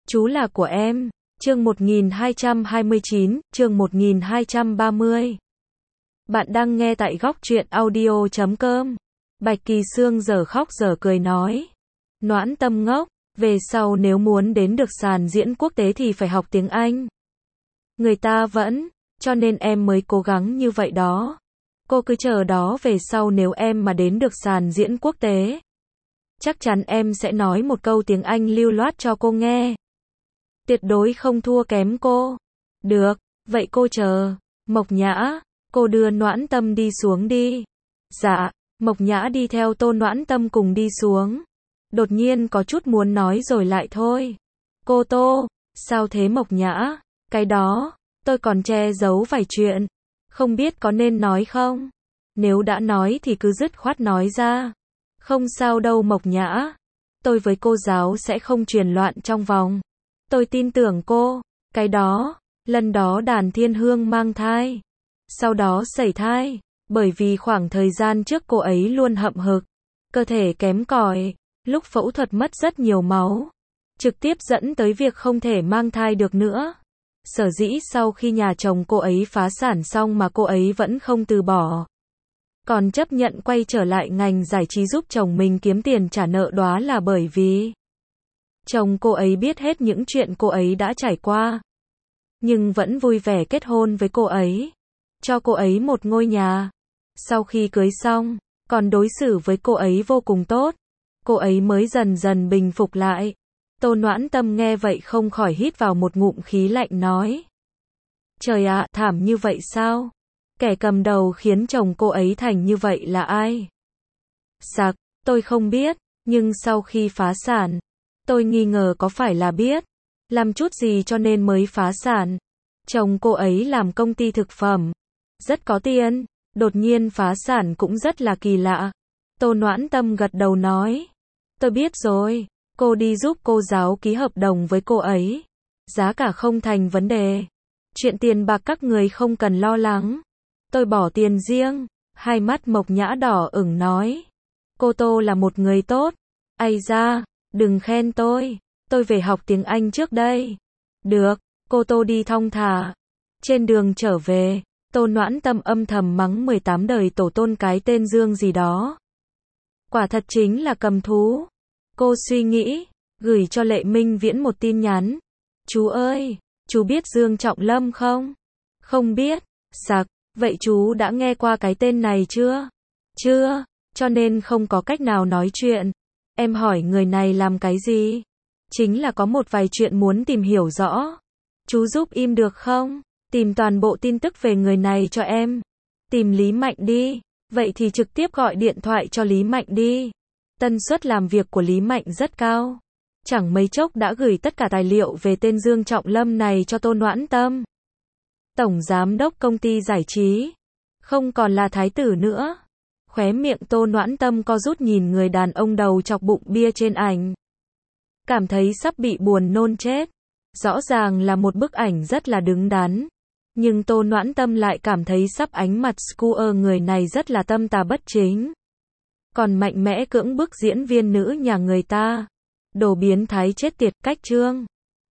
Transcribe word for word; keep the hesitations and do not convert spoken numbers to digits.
Chú là của em. Chương một nghìn hai trăm hai mươi chín, chương một nghìn hai trăm ba mươi. Bạn đang nghe tại góc truyện audio chấm com. Bạch Kỳ Sương giờ khóc giờ cười nói. Noãn Tâm ngốc, về sau nếu muốn đến được sàn diễn quốc tế thì phải học tiếng Anh. Người ta vẫn, cho nên em mới cố gắng như vậy đó. Cô cứ chờ đó, về sau nếu em mà đến được sàn diễn quốc tế, chắc chắn em sẽ nói một câu tiếng Anh lưu loát cho cô nghe. Tuyệt đối không thua kém cô. Được, vậy cô chờ. Mộc Nhã, cô đưa Noãn Tâm đi xuống đi. Dạ, Mộc Nhã đi theo Tô Noãn Tâm cùng đi xuống. Đột nhiên có chút muốn nói rồi lại thôi. Cô Tô, sao thế Mộc Nhã? Cái đó, tôi còn che giấu vài chuyện. Không biết có nên nói không? Nếu đã nói thì cứ dứt khoát nói ra. Không sao đâu Mộc Nhã. Tôi với cô giáo sẽ không truyền loạn trong vòng. Tôi tin tưởng cô. Cái đó, lần đó Đàn Thiên Hương mang thai. Sau đó sẩy thai. Bởi vì khoảng thời gian trước cô ấy luôn hậm hực. Cơ thể kém cỏi. Lúc phẫu thuật mất rất nhiều máu. Trực tiếp dẫn tới việc không thể mang thai được nữa. Sở dĩ sau khi nhà chồng cô ấy phá sản xong mà cô ấy vẫn không từ bỏ. Còn chấp nhận quay trở lại ngành giải trí giúp chồng mình kiếm tiền trả nợ, đó là bởi vì chồng cô ấy biết hết những chuyện cô ấy đã trải qua. Nhưng vẫn vui vẻ kết hôn với cô ấy. Cho cô ấy một ngôi nhà. Sau khi cưới xong, còn đối xử với cô ấy vô cùng tốt. Cô ấy mới dần dần bình phục lại. Tô Noãn Tâm nghe vậy không khỏi hít vào một ngụm khí lạnh nói. Trời ạ, thảm như vậy sao? Kẻ cầm đầu khiến chồng cô ấy thành như vậy là ai? Sặc, tôi không biết, nhưng sau khi phá sản, tôi nghi ngờ có phải là biết làm chút gì cho nên mới phá sản. Chồng cô ấy làm công ty thực phẩm, rất có tiền, đột nhiên phá sản cũng rất là kỳ lạ. Tô Noãn Tâm gật đầu nói. Tôi biết rồi, cô đi giúp cô giáo ký hợp đồng với cô ấy. Giá cả không thành vấn đề. Chuyện tiền bạc các người không cần lo lắng. Tôi bỏ tiền riêng. Hai mắt Mộc Nhã đỏ ửng nói. Cô Tô là một người tốt. Ây da, đừng khen tôi. Tôi về học tiếng Anh trước đây. Được, cô Tô đi thong thả. Trên đường trở về, Tô Noãn Tâm âm thầm mắng mười tám đời tổ tôn cái tên Dương gì đó. Quả thật chính là cầm thú. Cô suy nghĩ, gửi cho Lệ Minh Viễn một tin nhắn. Chú ơi, chú biết Dương Trọng Lâm không? Không biết. Sặc, vậy chú đã nghe qua cái tên này chưa? Chưa, cho nên không có cách nào nói chuyện. Em hỏi người này làm cái gì? Chính là có một vài chuyện muốn tìm hiểu rõ. Chú giúp im được không? Tìm toàn bộ tin tức về người này cho em. Tìm Lý Mạnh đi. Vậy thì trực tiếp gọi điện thoại cho Lý Mạnh đi. Tần suất làm việc của Lý Mạnh rất cao. Chẳng mấy chốc đã gửi tất cả tài liệu về tên Dương Trọng Lâm này cho Tô Noãn Tâm. Tổng giám đốc công ty giải trí. Không còn là thái tử nữa. Khóe miệng Tô Noãn Tâm co rút nhìn người đàn ông đầu chọc bụng bia trên ảnh. Cảm thấy sắp bị buồn nôn chết. Rõ ràng là một bức ảnh rất là đứng đắn. Nhưng Tô Noãn Tâm lại cảm thấy sắp ánh mặt Square người này rất là tâm tà bất chính. Còn mạnh mẽ cưỡng bức diễn viên nữ nhà người ta. Đồ biến thái chết tiệt, cách chương.